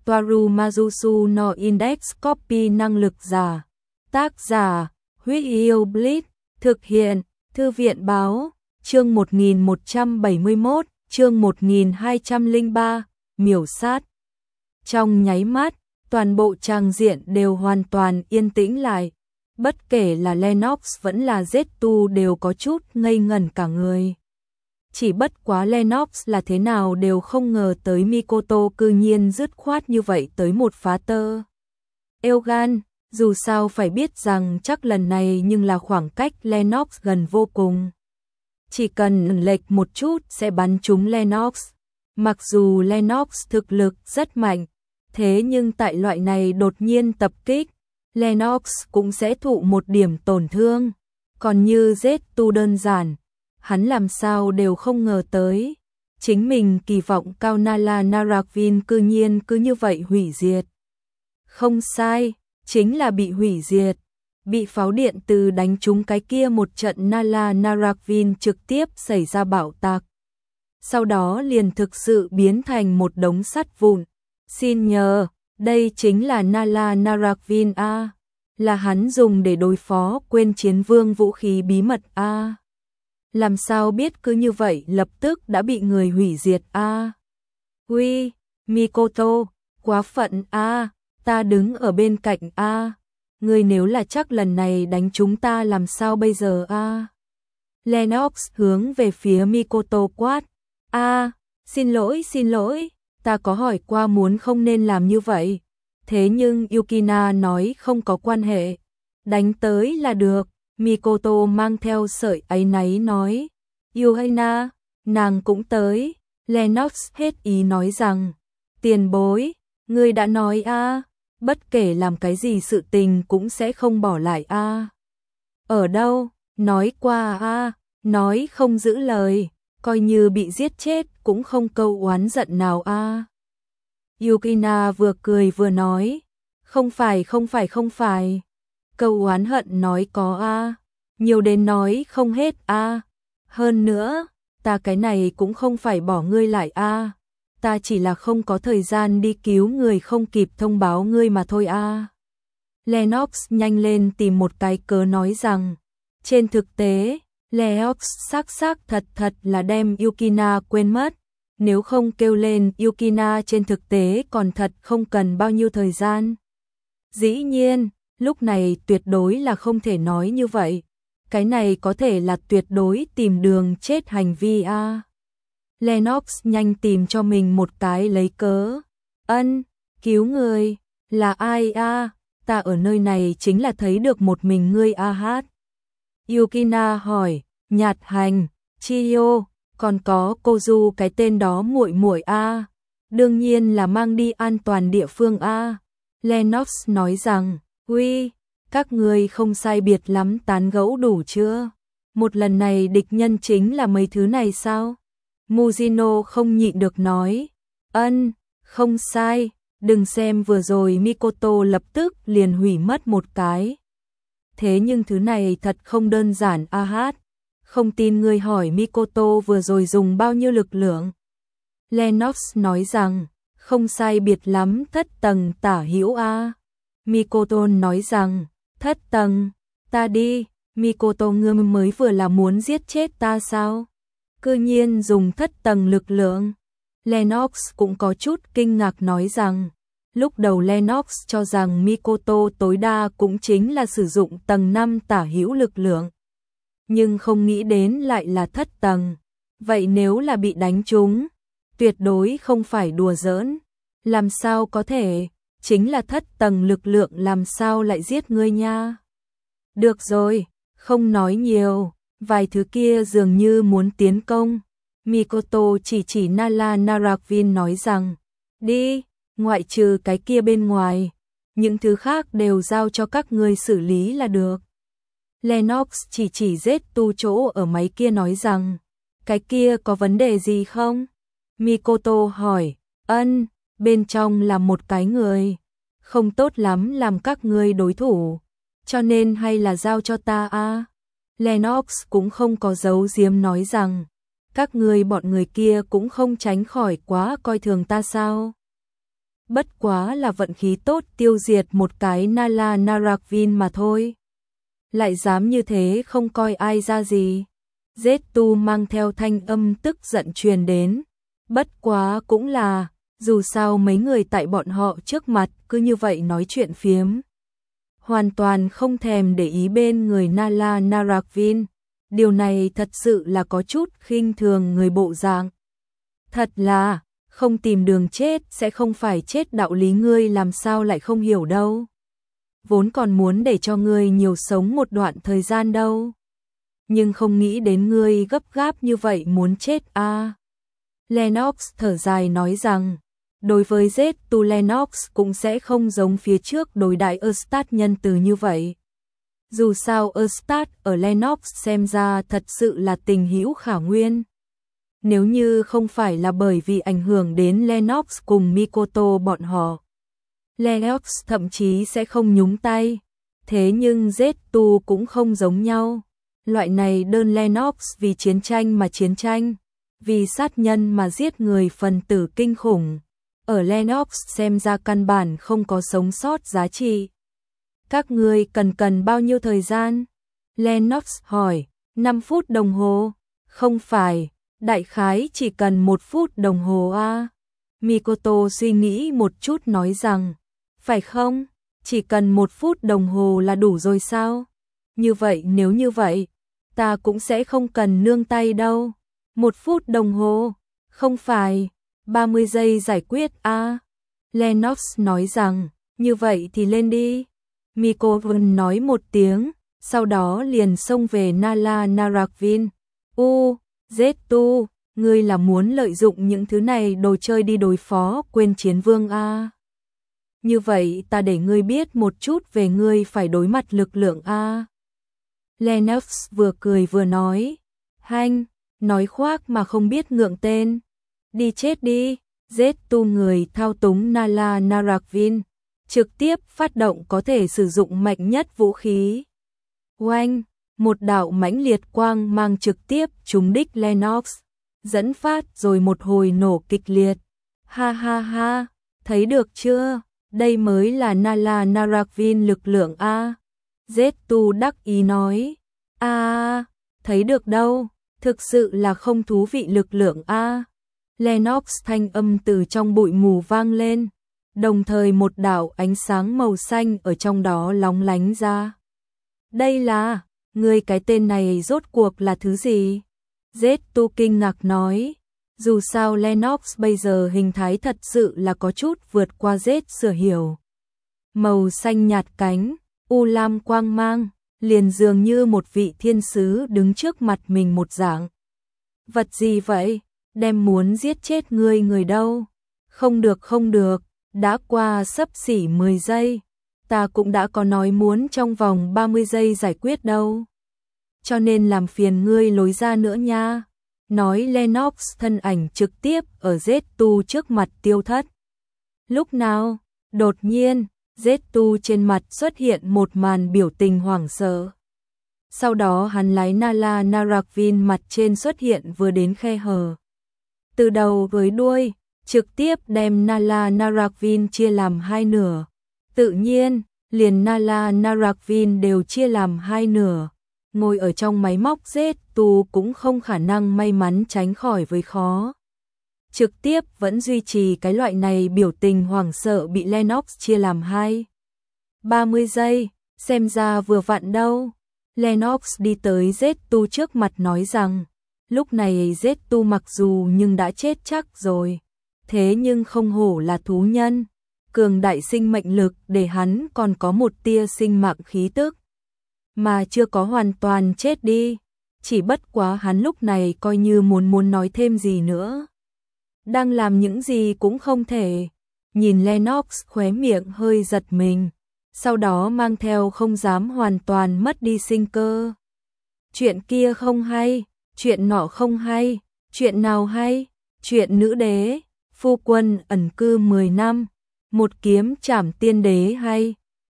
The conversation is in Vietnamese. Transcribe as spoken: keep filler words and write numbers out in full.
Toaru Majusu no Index Copy năng lực giả. Tác giả, Huyết Yêu Blitz, thực hiện, Thư viện báo, chương một nghìn một trăm bảy mươi mốt, chương một nghìn hai trăm lẻ ba, miểu sát. Trong nháy mắt, toàn bộ trang diện đều hoàn toàn yên tĩnh lại. Bất kể là Lennox vẫn là Zetsu đều có chút ngây ngẩn cả người. Chỉ bất quá Lennox là thế nào đều không ngờ tới Mikoto cư nhiên dứt khoát như vậy tới một phá tơ. Elgan, dù sao phải biết rằng chắc lần này nhưng là khoảng cách Lennox gần vô cùng. Chỉ cần lệch một chút sẽ bắn trúng Lennox. Mặc dù Lennox thực lực rất mạnh, thế nhưng tại loại này đột nhiên tập kích, Lennox cũng sẽ thụ một điểm tổn thương. Còn như Zetsu đơn giản, hắn làm sao đều không ngờ tới. Chính mình kỳ vọng cao Nala Narakvin cư nhiên cứ như vậy hủy diệt. Không sai, chính là bị hủy diệt. Bị pháo điện từ đánh trúng cái kia một trận Nala Narakvin trực tiếp xảy ra bạo tạc. Sau đó liền thực sự biến thành một đống sắt vụn. Xin nhờ, đây chính là Nala Narakvin A. Là hắn dùng để đối phó quên chiến vương vũ khí bí mật A. Làm sao biết cứ như vậy lập tức đã bị người hủy diệt A. Ui, Mikoto, quá phận A, ta đứng ở bên cạnh A. Ngươi nếu là chắc lần này đánh chúng ta làm sao bây giờ A. Lennox hướng về phía Mikoto quát. A, xin lỗi xin lỗi, ta có hỏi qua muốn không nên làm như vậy. Thế nhưng Yukina nói không có quan hệ. Đánh tới là được. Mikoto mang theo sợi áy náy nói. Yuhina, nàng cũng tới. Lennox hết ý nói rằng. Tiền bối, ngươi đã nói a, bất kể làm cái gì sự tình cũng sẽ không bỏ lại a. Ở đâu, nói qua a, nói không giữ lời, coi như bị giết chết cũng không câu oán giận nào a. Yukina vừa cười vừa nói. Không phải không phải không phải. Câu oán hận nói có a, nhiều đến nói không hết a. Hơn nữa, ta cái này cũng không phải bỏ ngươi lại a, ta chỉ là không có thời gian đi cứu người không kịp thông báo ngươi mà thôi a. Lennox nhanh lên tìm một cái cớ nói rằng, trên thực tế, Lennox xác xác thật thật là đem Yukina quên mất, nếu không kêu lên Yukina trên thực tế còn thật không cần bao nhiêu thời gian. Dĩ nhiên, lúc này tuyệt đối là không thể nói như vậy. Cái này có thể là tuyệt đối tìm đường chết hành vi a. Lennox nhanh tìm cho mình một cái lấy cớ. Ân, cứu người, là ai a? Ta ở nơi này chính là thấy được một mình ngươi a hát. Yukina hỏi, Nhạt Hành, Chiyo, còn có Kozu cái tên đó muội muội a. Đương nhiên là mang đi an toàn địa phương a. Lennox nói rằng, uy, các ngươi không sai biệt lắm tán gẫu đủ chưa? Một lần này địch nhân chính là mấy thứ này sao? Mujino không nhịn được nói. Ân, không sai, đừng xem vừa rồi Mikoto lập tức liền hủy mất một cái. Thế nhưng thứ này thật không đơn giản a hát. Không tin ngươi hỏi Mikoto vừa rồi dùng bao nhiêu lực lượng. Lennox nói rằng, không sai biệt lắm thất tầng tả hữu a. Mikoto nói rằng, thất tầng, ta đi, Mikoto ngươi mới vừa là muốn giết chết ta sao? Cư nhiên dùng thất tầng lực lượng. Lennox cũng có chút kinh ngạc nói rằng, lúc đầu Lennox cho rằng Mikoto tối đa cũng chính là sử dụng tầng năm tả hữu lực lượng. Nhưng không nghĩ đến lại là thất tầng. Vậy nếu là bị đánh trúng, tuyệt đối không phải đùa giỡn. Làm sao có thể, chính là thất tầng lực lượng làm sao lại giết ngươi nha. Được rồi, không nói nhiều, vài thứ kia dường như muốn tiến công. Mikoto chỉ chỉ Nala Narakvin nói rằng, đi, ngoại trừ cái kia bên ngoài, những thứ khác đều giao cho các ngươi xử lý là được. Lennox chỉ chỉ Zetsu chỗ ở máy kia nói rằng, cái kia có vấn đề gì không? Mikoto hỏi, ân, bên trong là một cái người, không tốt lắm làm các ngươi đối thủ, cho nên hay là giao cho ta a. Lennox cũng không có giấu giếm nói rằng, các ngươi bọn người kia cũng không tránh khỏi quá coi thường ta sao? bất quá là vận khí tốt tiêu diệt một cái Nala Narakvin mà thôi. Lại dám như thế không coi ai ra gì. Zetsu mang theo thanh âm tức giận truyền đến. Bất quá cũng là, dù sao mấy người tại bọn họ trước mặt cứ như vậy nói chuyện phiếm. Hoàn toàn không thèm để ý bên người Nala Narakvin. Điều này thật sự là có chút khinh thường người bộ dạng. Thật là, không tìm đường chết sẽ không phải chết, đạo lý ngươi làm sao lại không hiểu đâu. Vốn còn muốn để cho ngươi nhiều sống một đoạn thời gian đâu. Nhưng không nghĩ đến ngươi gấp gáp như vậy muốn chết a. À. Lennox thở dài nói rằng, đối với Zetsu Lennox cũng sẽ không giống phía trước đối đãi Eustat nhân từ như vậy. Dù sao Eustat ở Lennox xem ra thật sự là tình hữu khả nguyên. Nếu như không phải là bởi vì ảnh hưởng đến Lennox cùng Mikoto bọn họ, Lennox thậm chí sẽ không nhúng tay. Thế nhưng Zetsu cũng không giống nhau. Loại này đơn Lennox vì chiến tranh mà chiến tranh, vì sát nhân mà giết người phần tử kinh khủng. Ở Lennox xem ra căn bản không có sống sót giá trị. Các ngươi cần cần bao nhiêu thời gian? Lennox hỏi. năm phút đồng hồ? Không phải, đại khái chỉ cần một phút đồng hồ a. À? Mikoto suy nghĩ một chút nói rằng, phải không? Chỉ cần một phút đồng hồ là đủ rồi sao? Như vậy nếu như vậy, ta cũng sẽ không cần nương tay đâu. Một phút đồng hồ? Không phải, ba mươi giây giải quyết a. À? Lennox nói rằng, như vậy thì lên đi. Mikoto nói một tiếng, sau đó liền xông về Nala Narakvin. U, Zetsu, ngươi là muốn lợi dụng những thứ này đồ chơi đi đối phó quên chiến vương a. À? Như vậy ta để ngươi biết một chút về ngươi phải đối mặt lực lượng a. À? Lennox vừa cười vừa nói, hanh, nói khoác mà không biết ngượng tên. Đi chết đi. Zetsu người thao túng Nala Narakvin, trực tiếp phát động có thể sử dụng mạnh nhất vũ khí. Oanh, một đạo mãnh liệt quang mang trực tiếp trúng đích Lennox, dẫn phát rồi một hồi nổ kịch liệt. Ha ha ha, thấy được chưa? Đây mới là Nala Narakvin lực lượng a. Zetsu đắc ý nói. A, thấy được đâu, thực sự là không thú vị lực lượng a. Lennox thanh âm từ trong bụi mù vang lên, đồng thời một đạo ánh sáng màu xanh ở trong đó lóng lánh ra. Đây là, ngươi cái tên này rốt cuộc là thứ gì? Zetsu kinh ngạc nói, dù sao Lennox bây giờ hình thái thật sự là có chút vượt qua Zetsu sở hiểu. Màu xanh nhạt cánh, u lam quang mang, liền dường như một vị thiên sứ đứng trước mặt mình một dạng. Vật gì vậy? Đem muốn giết chết ngươi người đâu? Không được không được, đã qua xấp xỉ mười giây. Ta cũng đã có nói muốn trong vòng ba mươi giây giải quyết đâu. Cho nên làm phiền ngươi lối ra nữa nha. Nói Lennox thân ảnh trực tiếp ở Zetsu trước mặt tiêu thất. Lúc nào, đột nhiên, Zetsu trên mặt xuất hiện một màn biểu tình hoảng sợ. Sau đó hắn lái Nala Narakvin mặt trên xuất hiện vừa đến khe hở. Từ đầu với đuôi, trực tiếp đem Nala Narakvin chia làm hai nửa. Tự nhiên, liền Nala Narakvin đều chia làm hai nửa. Ngồi ở trong máy móc Zetsu cũng không khả năng may mắn tránh khỏi với khó. Trực tiếp vẫn duy trì cái loại này biểu tình hoảng sợ bị Lennox chia làm hai. ba mươi giây, xem ra vừa vặn đâu. Lennox đi tới Zetsu trước mặt nói rằng, lúc này Zetsu mặc dù nhưng đã chết chắc rồi. Thế nhưng không hổ là thú nhân. Cường đại sinh mệnh lực để hắn còn có một tia sinh mạng khí tức. Mà chưa có hoàn toàn chết đi. Chỉ bất quá hắn lúc này coi như muốn muốn nói thêm gì nữa. Đang làm những gì cũng không thể. Nhìn Lennox khóe miệng hơi giật mình. Sau đó mang theo không dám hoàn toàn mất đi sinh cơ. Chuyện kia không hay. Chuyện nọ không hay. Chuyện nào hay? Chuyện nữ đế. Phu quân ẩn cư mười năm. Một kiếm trảm tiên đế hay.